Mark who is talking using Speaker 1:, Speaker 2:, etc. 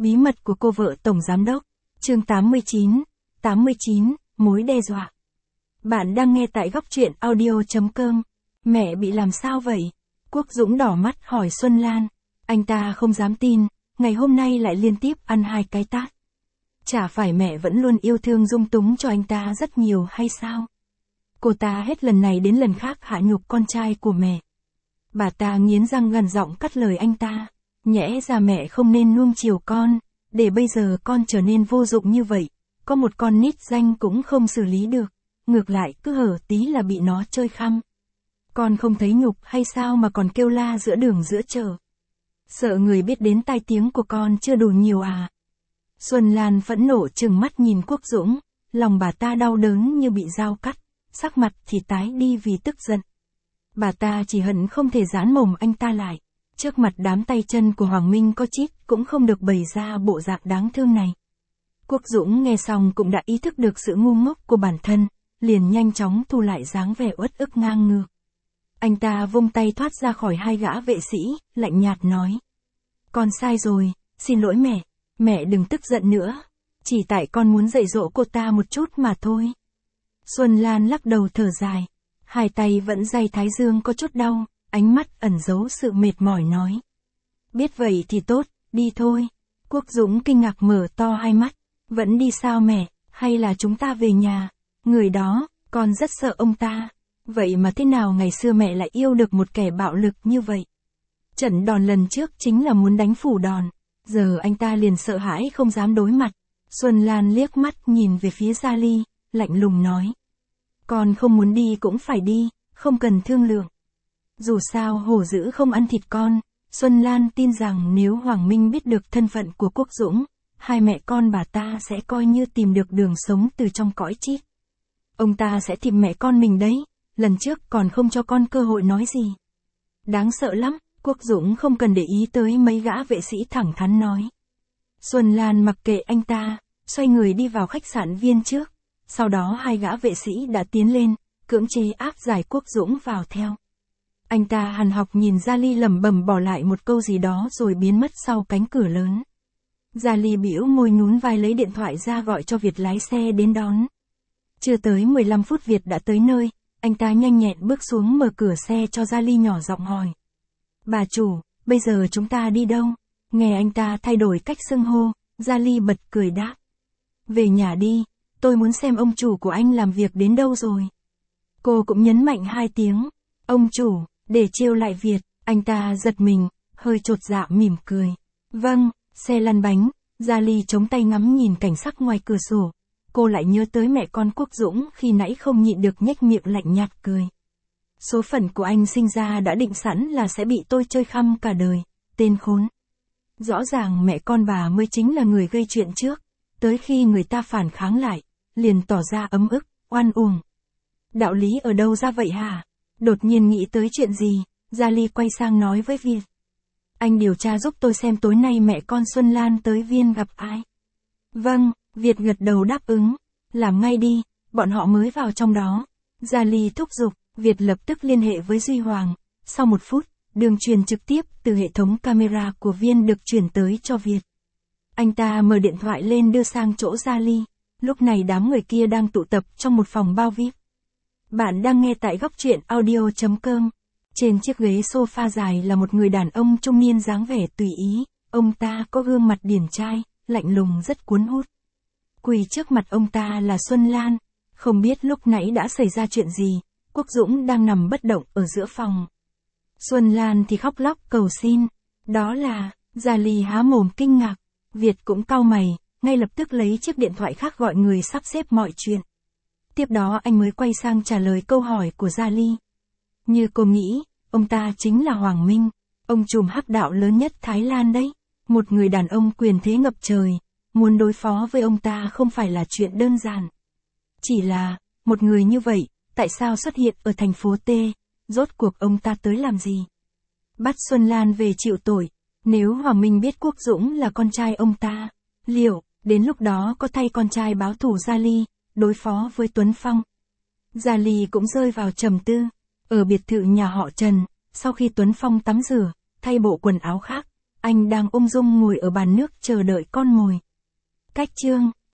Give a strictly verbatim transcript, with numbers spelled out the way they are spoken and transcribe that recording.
Speaker 1: Bí mật của cô vợ Tổng Giám Đốc. Chương tám mươi chín. tám mươi chín, mối đe dọa. Bạn đang nghe tại góc truyện audio chấm com. Mẹ bị làm sao vậy? Quốc Dũng đỏ mắt hỏi Xuân Lan. Anh ta không dám tin, ngày hôm nay lại liên tiếp ăn hai cái tát. Chả phải mẹ vẫn luôn yêu thương dung túng cho anh ta rất nhiều hay sao? Cô ta hết lần này đến lần khác hạ nhục con trai của mẹ. Bà ta nghiến răng gằn giọng cắt lời anh ta. Nhẽ ra mẹ không nên nuông chiều con, để bây giờ con trở nên vô dụng như vậy. Có một con nít danh cũng không xử lý được, ngược lại cứ hở tí là bị nó chơi khăm. Con không thấy nhục hay sao mà còn kêu la giữa đường giữa chợ? Sợ người biết đến tai tiếng của con chưa đủ nhiều à? Xuân Lan phẫn nộ trừng mắt nhìn Quốc Dũng, lòng bà ta đau đớn như bị dao cắt, sắc mặt thì tái đi vì tức giận. Bà ta chỉ hận không thể giãn mồm anh ta lại. Trước mặt đám tay chân của Hoàng Minh có chít cũng không được bày ra bộ dạng đáng thương này. Quốc Dũng nghe xong cũng đã ý thức được sự ngu ngốc của bản thân, liền nhanh chóng thu lại dáng vẻ uất ức ngang ngược. Anh ta vung tay thoát ra khỏi hai gã vệ sĩ, lạnh nhạt nói. Con sai rồi, xin lỗi mẹ, mẹ đừng tức giận nữa, chỉ tại con muốn dạy dỗ cô ta một chút mà thôi. Xuân Lan lắc đầu thở dài, hai tay vẫn day thái dương có chút đau. Ánh mắt ẩn giấu sự mệt mỏi nói. Biết vậy thì tốt, đi thôi. Quốc Dũng kinh ngạc mở to hai mắt. Vẫn đi sao mẹ, hay là chúng ta về nhà? Người đó, con rất sợ ông ta. Vậy mà thế nào ngày xưa mẹ lại yêu được một kẻ bạo lực như vậy? Trận đòn lần trước chính là muốn đánh phủ đòn. Giờ anh ta liền sợ hãi không dám đối mặt. Xuân Lan liếc mắt nhìn về phía Gia Ly, lạnh lùng nói. Con không muốn đi cũng phải đi, không cần thương lượng. Dù sao hổ dữ không ăn thịt con, Xuân Lan tin rằng nếu Hoàng Minh biết được thân phận của Quốc Dũng, hai mẹ con bà ta sẽ coi như tìm được đường sống từ trong cõi chít. Ông ta sẽ tìm mẹ con mình đấy, lần trước còn không cho con cơ hội nói gì. Đáng sợ lắm, Quốc Dũng không cần để ý tới mấy gã vệ sĩ thẳng thắn nói. Xuân Lan mặc kệ anh ta, xoay người đi vào khách sạn Viên trước, sau đó hai gã vệ sĩ đã tiến lên, cưỡng chế áp giải Quốc Dũng vào theo. Anh ta hằn học nhìn Gia Ly lẩm bẩm bỏ lại một câu gì đó rồi biến mất sau cánh cửa lớn. Gia Ly bĩu môi nhún vai lấy điện thoại ra gọi cho Việt lái xe đến đón. Chưa tới mười lăm phút Việt đã tới nơi, anh ta nhanh nhẹn bước xuống mở cửa xe cho Gia Ly nhỏ giọng hỏi. Bà chủ, bây giờ chúng ta đi đâu? Nghe anh ta thay đổi cách xưng hô, Gia Ly bật cười đáp. Về nhà đi, tôi muốn xem ông chủ của anh làm việc đến đâu rồi. Cô cũng nhấn mạnh hai tiếng, ông chủ. Để trêu lại Việt, anh ta giật mình, hơi chột dạ mỉm cười. Vâng, xe lăn bánh, Gia Ly chống tay ngắm nhìn cảnh sắc ngoài cửa sổ. Cô lại nhớ tới mẹ con Quốc Dũng khi nãy không nhịn được nhếch miệng lạnh nhạt cười. Số phận của anh sinh ra đã định sẵn là sẽ bị tôi chơi khăm cả đời, tên khốn. Rõ ràng mẹ con bà mới chính là người gây chuyện trước, tới khi người ta phản kháng lại, liền tỏ ra ấm ức, oan uổng. Đạo lý ở đâu ra vậy hả? Đột nhiên nghĩ tới chuyện gì, Gia Ly quay sang nói với Việt. Anh điều tra giúp tôi xem tối nay mẹ con Xuân Lan tới Viên gặp ai. Vâng, Việt gật đầu đáp ứng. Làm ngay đi, bọn họ mới vào trong đó. Gia Ly thúc giục, Việt lập tức liên hệ với Duy Hoàng. Sau một phút, đường truyền trực tiếp từ hệ thống camera của Viên được chuyển tới cho Việt. Anh ta mở điện thoại lên đưa sang chỗ Gia Ly. Lúc này đám người kia đang tụ tập trong một phòng bao vi ai pi. Bạn đang nghe tại góc truyện audio chấm com. Trên chiếc ghế sofa dài là một người đàn ông trung niên dáng vẻ tùy ý, ông ta có gương mặt điển trai, lạnh lùng rất cuốn hút. Quỳ trước mặt ông ta là Xuân Lan, không biết lúc nãy đã xảy ra chuyện gì, Quốc Dũng đang nằm bất động ở giữa phòng. Xuân Lan thì khóc lóc cầu xin, đó là, Gia Ly há mồm kinh ngạc, Việt cũng cau mày, ngay lập tức lấy chiếc điện thoại khác gọi người sắp xếp mọi chuyện. Tiếp đó anh mới quay sang trả lời câu hỏi của Gia Ly. Như cô nghĩ, ông ta chính là Hoàng Minh, ông trùm hắc đạo lớn nhất Thái Lan đấy. Một người đàn ông quyền thế ngập trời, muốn đối phó với ông ta không phải là chuyện đơn giản. Chỉ là, một người như vậy, tại sao xuất hiện ở thành phố T, rốt cuộc ông ta tới làm gì? Bắt Xuân Lan về chịu tội, nếu Hoàng Minh biết Quốc Dũng là con trai ông ta, liệu, đến lúc đó có thay con trai báo thù Gia Ly, đối phó với Tuấn Phong? Gia Ly cũng rơi vào trầm tư. Ở biệt thự nhà họ Trần, sau khi Tuấn Phong tắm rửa, thay bộ quần áo khác, Anh đang ung dung ngồi ở bàn nước chờ đợi con mồi. Cách chương